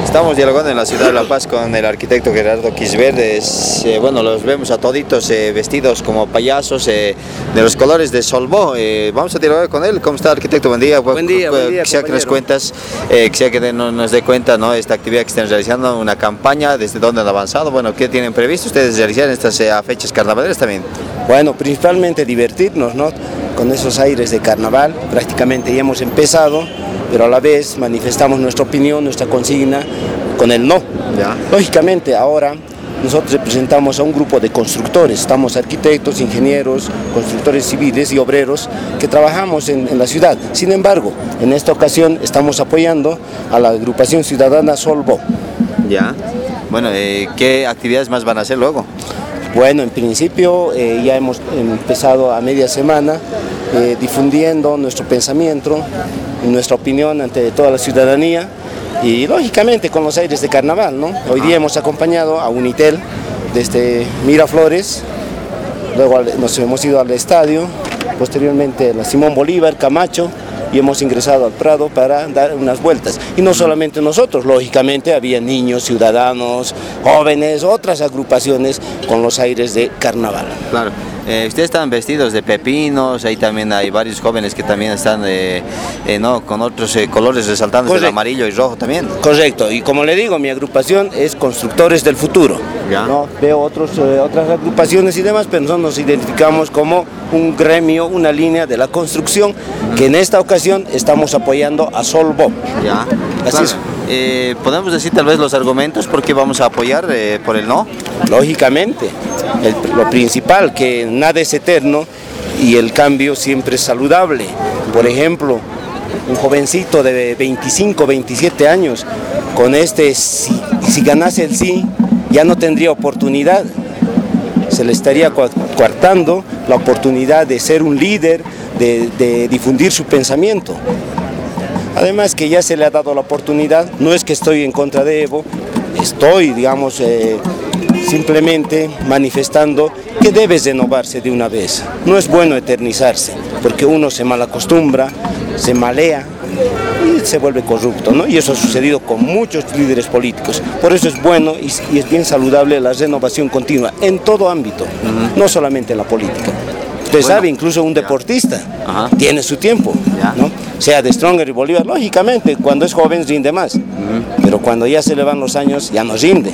Estamos dialogando en la ciudad de La Paz con el arquitecto Gerardo Quisverde. Bueno, los vemos a toditos vestidos como payasos de los colores de Solvó. Vamos a dialogar con él. ¿Cómo está, arquitecto? Buen día. Buen día, quisiera que nos cuentas, quisiera que nos dé cuenta, ¿no?, esta actividad que están realizando, una campaña, desde dónde han avanzado, bueno, ¿qué tienen previsto ustedes realizar en estas fechas carnavaleras también? Bueno, principalmente divertirnos, ¿no?, con esos aires de carnaval. Prácticamente ya hemos empezado, pero a la vez manifestamos nuestra opinión, nuestra consigna con el no. Ya. Lógicamente, ahora nosotros representamos a un grupo de constructores, estamos arquitectos, ingenieros, constructores civiles y obreros que trabajamos en la ciudad. Sin embargo, en esta ocasión estamos apoyando a la agrupación ciudadana Solvó. Ya. Bueno, ¿qué actividades más van a hacer luego? Bueno, en principio ya hemos empezado a media semana difundiendo nuestro pensamiento y nuestra opinión ante toda la ciudadanía y lógicamente con los aires de carnaval, ¿no? Hoy día hemos acompañado a Unitel desde Miraflores, luego nos hemos ido al estadio, posteriormente a la Simón Bolívar, Camacho, y hemos ingresado al Prado para dar unas vueltas. Y no solamente nosotros, lógicamente había niños, ciudadanos, jóvenes, otras agrupaciones con los aires de carnaval. Claro. Ustedes están vestidos de pepinos, ahí también hay varios jóvenes que también están ¿no?, con otros colores resaltantes, el amarillo y rojo también. Correcto, y como le digo, mi agrupación es Constructores del Futuro. Ya. ¿No? Veo otras agrupaciones y demás, pero nosotros nos identificamos como un gremio, una línea de la construcción, que en esta ocasión estamos apoyando a Solvó. Ya. Así Claro. es. ¿Podemos decir tal vez los argumentos por qué vamos a apoyar por el no? Lógicamente, lo principal, que nada es eterno y el cambio siempre es saludable. Por ejemplo, un jovencito de 25, 27 años, con si ganase el sí, ya no tendría oportunidad. Se le estaría coartando la oportunidad de ser un líder, de difundir su pensamiento. Además que ya se le ha dado la oportunidad, no es que estoy en contra de Evo, estoy, digamos, simplemente manifestando que debe renovarse de una vez. No es bueno eternizarse, porque uno se malacostumbra, se malea y se vuelve corrupto, ¿no? Y eso ha sucedido con muchos líderes políticos. Por eso es bueno y es bien saludable la renovación continua en todo ámbito, no solamente en la política. Usted sabe, incluso un deportista tiene su tiempo, ¿no? Sea de Stronger y Bolívar, lógicamente, cuando es joven rinde más, pero cuando ya se le van los años ya no rinde.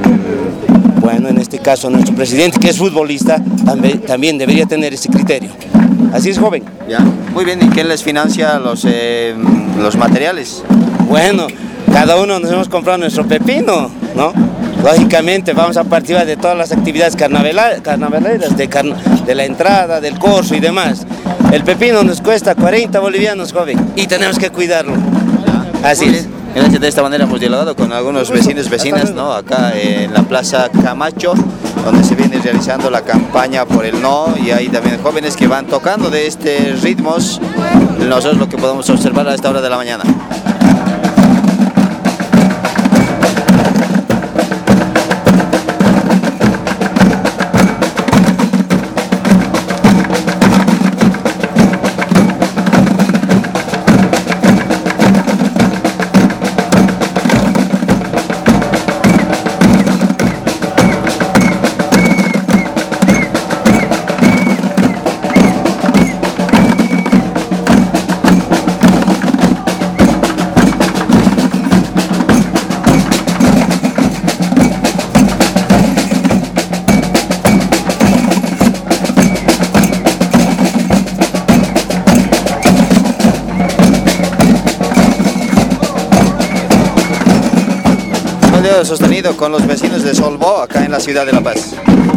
Bueno, en este caso nuestro presidente, que es futbolista, también debería tener ese criterio. Así es, joven. Ya. Muy bien, ¿y quién les financia los materiales? Bueno, cada uno nos hemos comprado nuestro pepino, ¿no? Lógicamente vamos a participar de todas las actividades carnavaleras, de la entrada, del corso y demás. El pepino nos cuesta 40 bolivianos, joven, y tenemos que cuidarlo. Ya. Así es. Gracias. De esta manera hemos dialogado con algunos vecinos, vecinas, ¿no?, acá en la Plaza Camacho, donde se viene realizando la campaña por el no, y hay también jóvenes que van tocando de estos ritmos. Nosotros lo que podemos observar a esta hora de la mañana. Sostenido con los vecinos de Solvó, acá en la ciudad de La Paz.